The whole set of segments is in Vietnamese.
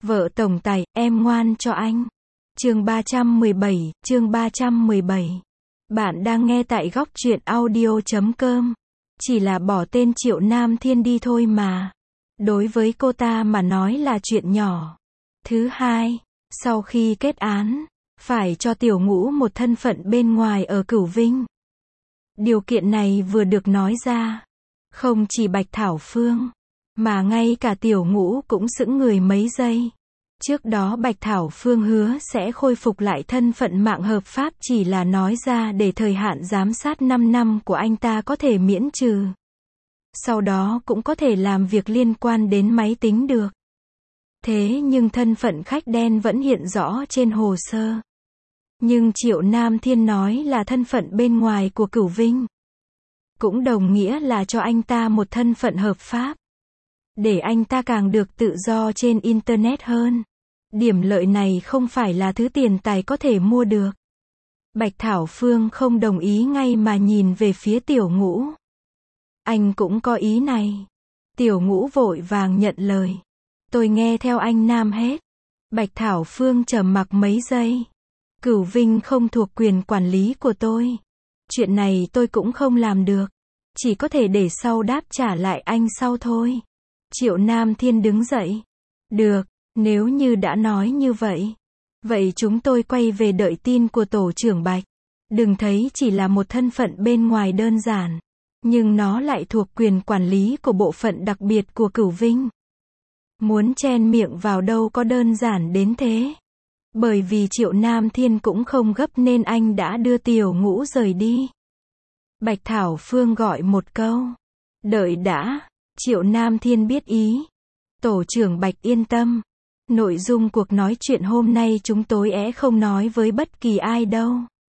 Vợ tổng tài, em ngoan cho anh. Chương 317. Bạn đang nghe tại góc truyện audio.com. Chỉ là bỏ tên Triệu Nam Thiên đi thôi mà. Đối với cô ta mà nói là chuyện nhỏ. Thứ hai, sau khi kết án, phải cho Tiểu Ngũ một thân phận bên ngoài ở Cửu Vinh. Điều kiện này vừa được nói ra, không chỉ Bạch Thảo Phương, mà ngay cả Tiểu Ngũ cũng sững người mấy giây. Trước đó Bạch Thảo Phương hứa sẽ khôi phục lại thân phận mạng hợp pháp chỉ là nói ra để thời hạn giám sát 5 năm của anh ta có thể miễn trừ. Sau đó cũng có thể làm việc liên quan đến máy tính được. Thế nhưng thân phận khách đen vẫn hiện rõ trên hồ sơ. Nhưng Triệu Nam Thiên nói là thân phận bên ngoài của Cửu Vinh. Cũng đồng nghĩa là cho anh ta một thân phận hợp pháp. Để anh ta càng được tự do trên Internet hơn. Điểm lợi này không phải là thứ tiền tài có thể mua được. Bạch Thảo Phương không đồng ý ngay mà nhìn về phía Tiểu Ngũ. Anh cũng có ý này. Tiểu Ngũ vội vàng nhận lời. Tôi nghe theo anh Nam hết. Bạch Thảo Phương trầm mặc mấy giây. Cửu Vinh không thuộc quyền quản lý của tôi. Chuyện này tôi cũng không làm được. Chỉ có thể để sau đáp trả lại anh sau thôi. Triệu Nam Thiên đứng dậy. Được, nếu như đã nói như vậy. Vậy chúng tôi quay về đợi tin của tổ trưởng Bạch. Đừng thấy chỉ là một thân phận bên ngoài đơn giản. Nhưng nó lại thuộc quyền quản lý của bộ phận đặc biệt của Cửu Vinh. Muốn chen miệng vào đâu có đơn giản đến thế. Bởi vì Triệu Nam Thiên cũng không gấp nên anh đã đưa Tiểu Ngũ rời đi. Bạch Thảo Phương gọi một câu. Đợi đã. Triệu Nam Thiên biết ý. Tổ trưởng Bạch yên tâm. Nội dung cuộc nói chuyện hôm nay chúng tôi không nói với bất kỳ ai đâu.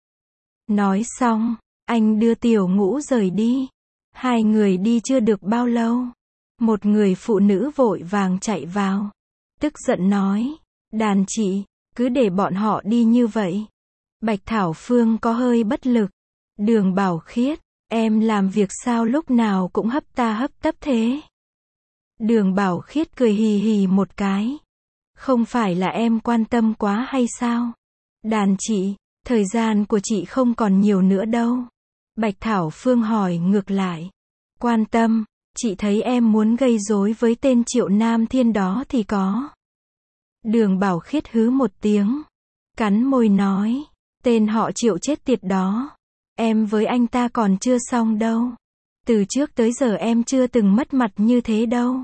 Nói xong, anh đưa Tiểu Ngũ rời đi. Hai người đi chưa được bao lâu. Một người phụ nữ vội vàng chạy vào. Tức giận nói. Đàn chị, cứ để bọn họ đi như vậy. Bạch Thảo Phương có hơi bất lực. Đường Bảo Khiết, em làm việc sao lúc nào cũng hấp ta hấp tấp thế. Đường Bảo Khiết cười hì hì một cái. Không phải là em quan tâm quá hay sao? Đàn chị, thời gian của chị không còn nhiều nữa đâu. Bạch Thảo Phương hỏi ngược lại. Quan tâm, chị thấy em muốn gây rối với tên Triệu Nam Thiên đó thì có. Đường Bảo Khiết hứ một tiếng. Cắn môi nói. Tên họ Triệu chết tiệt đó. Em với anh ta còn chưa xong đâu. Từ trước tới giờ em chưa từng mất mặt như thế đâu.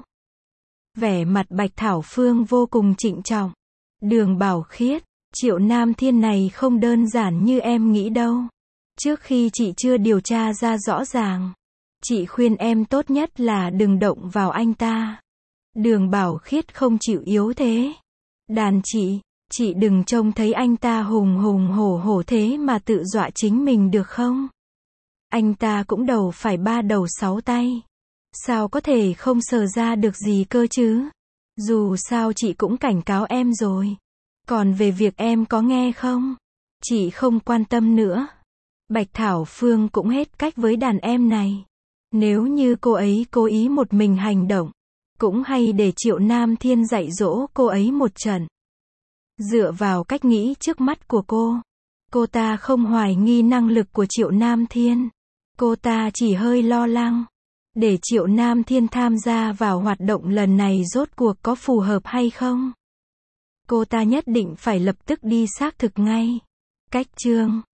Vẻ mặt Bạch Thảo Phương vô cùng trịnh trọng. Đường Bảo Khiết, Triệu Nam Thiên này không đơn giản như em nghĩ đâu. Trước khi chị chưa điều tra ra rõ ràng, chị khuyên em tốt nhất là đừng động vào anh ta. Đường Bảo Khiết không chịu yếu thế. Đàn chị đừng trông thấy anh ta hùng hùng hổ hổ thế mà tự dọa chính mình được không? Anh ta cũng đầu phải 3 đầu 6 tay. Sao có thể không sờ ra được gì cơ chứ? Dù sao chị cũng cảnh cáo em rồi. Còn về việc em có nghe không? Chị không quan tâm nữa. Bạch Thảo Phương cũng hết cách với đàn em này. Nếu như cô ấy cố ý một mình hành động, cũng hay để Triệu Nam Thiên dạy dỗ cô ấy một trận. Dựa vào cách nghĩ trước mắt của cô ta không hoài nghi năng lực của Triệu Nam Thiên. Cô ta chỉ hơi lo lắng. Để Triệu Nam Thiên tham gia vào hoạt động lần này rốt cuộc có phù hợp hay không? Cô ta nhất định phải lập tức đi xác thực ngay. Cách chương